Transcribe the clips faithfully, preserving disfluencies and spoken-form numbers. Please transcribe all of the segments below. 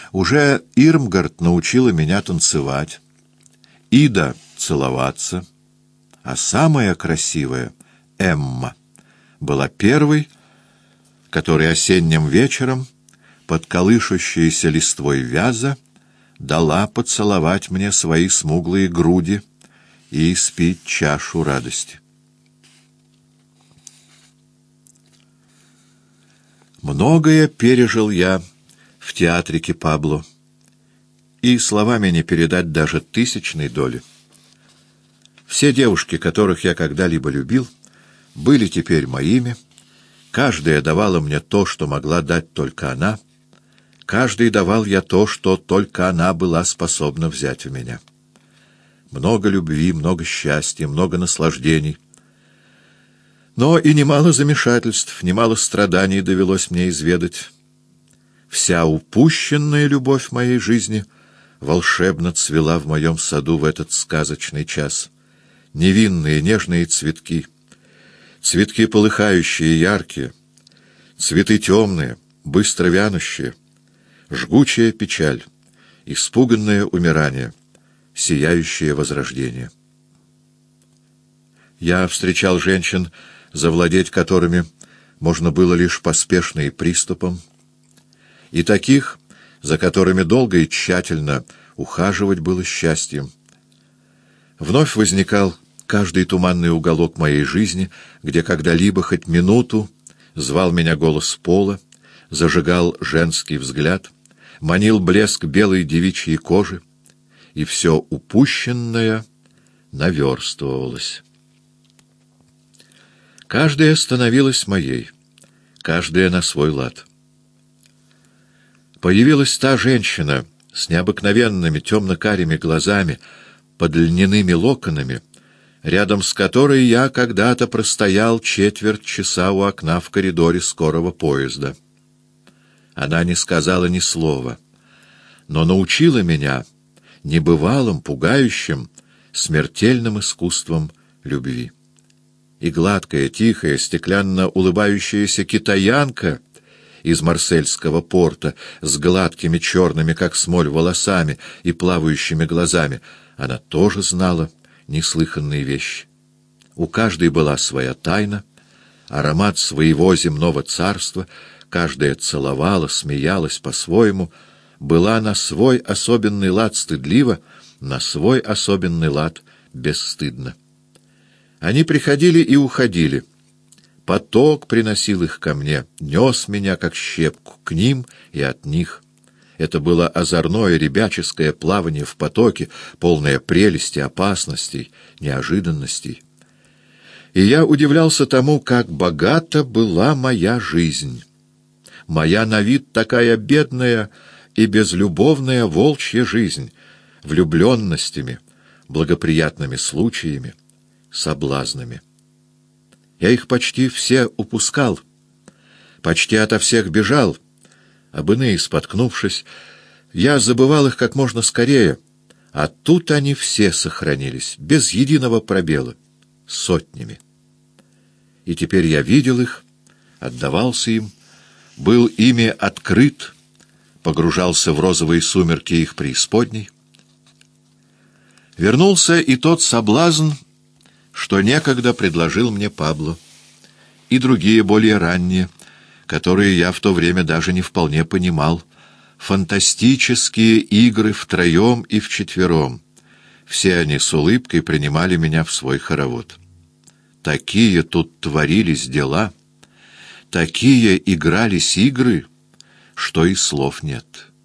Уже Ирмгард научила меня танцевать, Ида — целоваться, а самая красивая, Эмма, была первой, которой осенним вечером под колышущейся листвой вяза дала поцеловать мне свои смуглые груди и испить чашу радости. Многое пережил я в театрике Пабло, и словами не передать даже тысячной доли. Все девушки, которых я когда-либо любил, были теперь моими, каждая давала мне то, что могла дать только она, каждой давал я то, что только она была способна взять у меня. Много любви, много счастья, много наслаждений. Но и немало замешательств, немало страданий довелось мне изведать. Вся упущенная любовь моей жизни волшебно цвела в моем саду в этот сказочный час. Невинные, нежные цветки, цветки полыхающие, яркие, цветы темные, быстро вянущие, жгучая печаль, испуганное умирание, сияющее возрождение. Я встречал женщин, завладеть которыми можно было лишь поспешно и приступом, и таких, за которыми долго и тщательно ухаживать было счастьем. Вновь возникал каждый туманный уголок моей жизни, где когда-либо хоть минуту звал меня голос пола, зажигал женский взгляд, манил блеск белой девичьей кожи, и все упущенное наверстывалось. Каждая становилась моей, каждая на свой лад. Появилась та женщина с необыкновенными темно-карими глазами, под льняными локонами, рядом с которой я когда-то простоял четверть часа у окна в коридоре скорого поезда. Она не сказала ни слова, но научила меня небывалым, пугающим, смертельным искусством любви. И гладкая, тихая, стеклянно улыбающаяся китаянка из марсельского порта с гладкими черными, как смоль, волосами и плавающими глазами, она тоже знала неслыханные вещи. У каждой была своя тайна, аромат своего земного царства, каждая целовала, смеялась по-своему, была на свой особенный лад стыдлива, на свой особенный лад бесстыдна. Они приходили и уходили. Поток приносил их ко мне, нес меня, как щепку, к ним и от них. Это было озорное, ребяческое плавание в потоке, полное прелести, опасностей, неожиданностей. И я удивлялся тому, как богата была моя жизнь. Моя на вид такая бедная и безлюбовная волчья жизнь, влюбленностями, благоприятными случаями, соблазнами. Я их почти все упускал, почти ото всех бежал, об иные споткнувшись, я забывал их как можно скорее, а тут они все сохранились, без единого пробела, сотнями. И теперь я видел их, отдавался им, был ими открыт, погружался в розовые сумерки их преисподней. Вернулся и тот соблазн, что некогда предложил мне Пабло, и другие более ранние, которые я в то время даже не вполне понимал, фантастические игры втроем и вчетвером. Все они с улыбкой принимали меня в свой хоровод. Такие тут творились дела, такие игрались игры, что и слов нет.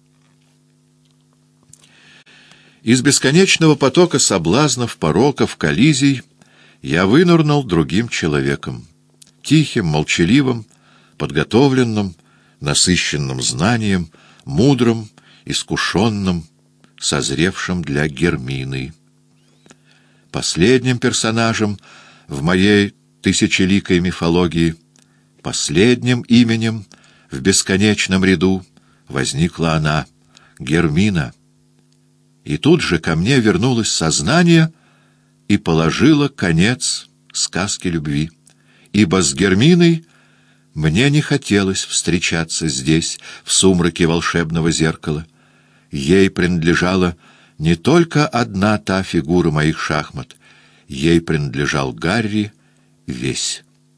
Из бесконечного потока соблазнов, пороков, коллизий я вынырнул другим человеком, тихим, молчаливым, подготовленным, насыщенным знанием, мудрым, искушенным, созревшим для Гермины. Последним персонажем в моей тысячеликой мифологии, последним именем в бесконечном ряду возникла она, Гермина. И тут же ко мне вернулось сознание и положило конец сказке любви, ибо с Герминой мне не хотелось встречаться здесь, в сумраке волшебного зеркала. Ей принадлежала не только одна та фигура моих шахмат, ей принадлежал Гарри весь.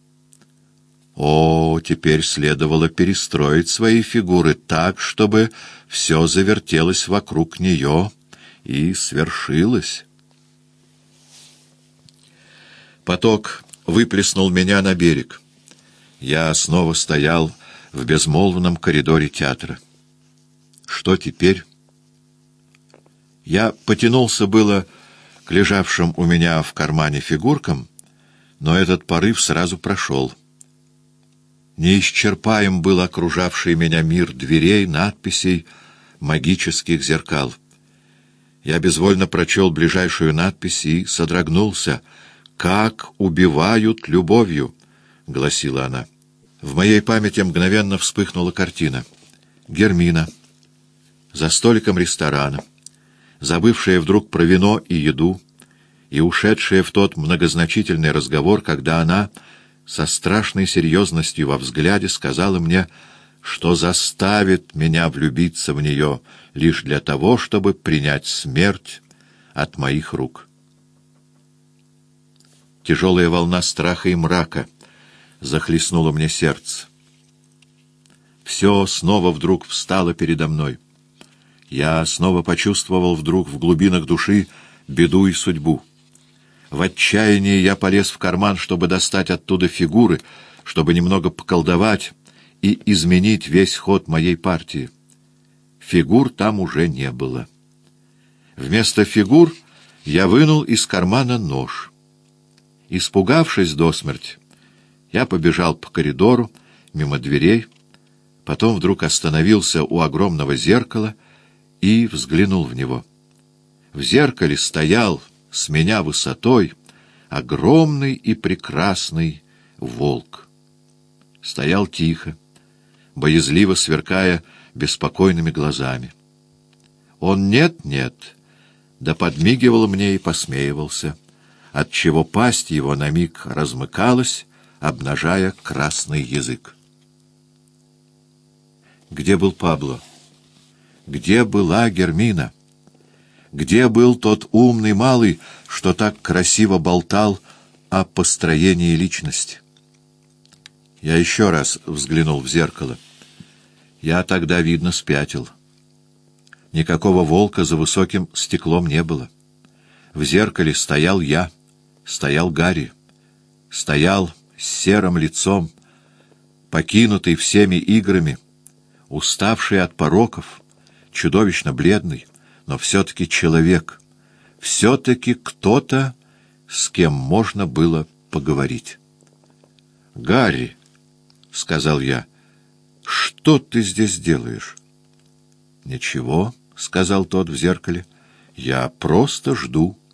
О, теперь следовало перестроить свои фигуры так, чтобы все завертелось вокруг нее и свершилось. Поток выплеснул меня на берег. Я снова стоял в безмолвном коридоре театра. Что теперь? Я потянулся было к лежавшим у меня в кармане фигуркам, но этот порыв сразу прошел. Неисчерпаем был окружавший меня мир дверей, надписей, магических зеркал. Я безвольно прочел ближайшую надпись и содрогнулся. «Как убивают любовью», — гласила она. В моей памяти мгновенно вспыхнула картина. Гермина за столиком ресторана, забывшая вдруг про вино и еду, и ушедшая в тот многозначительный разговор, когда она со страшной серьезностью во взгляде сказала мне, что заставит меня влюбиться в нее лишь для того, чтобы принять смерть от моих рук. Тяжелая волна страха и мрака захлестнула мне сердце. Все снова вдруг встало передо мной. Я снова почувствовал вдруг в глубинах души беду и судьбу. В отчаянии я полез в карман, чтобы достать оттуда фигуры, чтобы немного поколдовать и изменить весь ход моей партии. Фигур там уже не было. Вместо фигур я вынул из кармана нож. Испугавшись до смерти, я побежал по коридору, мимо дверей, потом вдруг остановился у огромного зеркала и взглянул в него. В зеркале стоял, с меня высотой, огромный и прекрасный волк. Стоял тихо, боязливо сверкая беспокойными глазами. Он нет-нет, да подмигивал мне и посмеивался, отчего пасть его на миг размыкалась, обнажая красный язык. Где был Пабло? Где была Гермина? Где был тот умный малый, что так красиво болтал о построении личности? Я еще раз взглянул в зеркало. Я тогда, видно, спятил. Никакого волка за высоким стеклом не было. В зеркале стоял я, стоял Гарри, стоял с серым лицом, покинутый всеми играми, уставший от пороков, чудовищно бледный, но все-таки человек, все-таки кто-то, с кем можно было поговорить. «Гарри», — сказал я, — «что ты здесь делаешь?» «Ничего», — сказал тот в зеркале, — «я просто жду».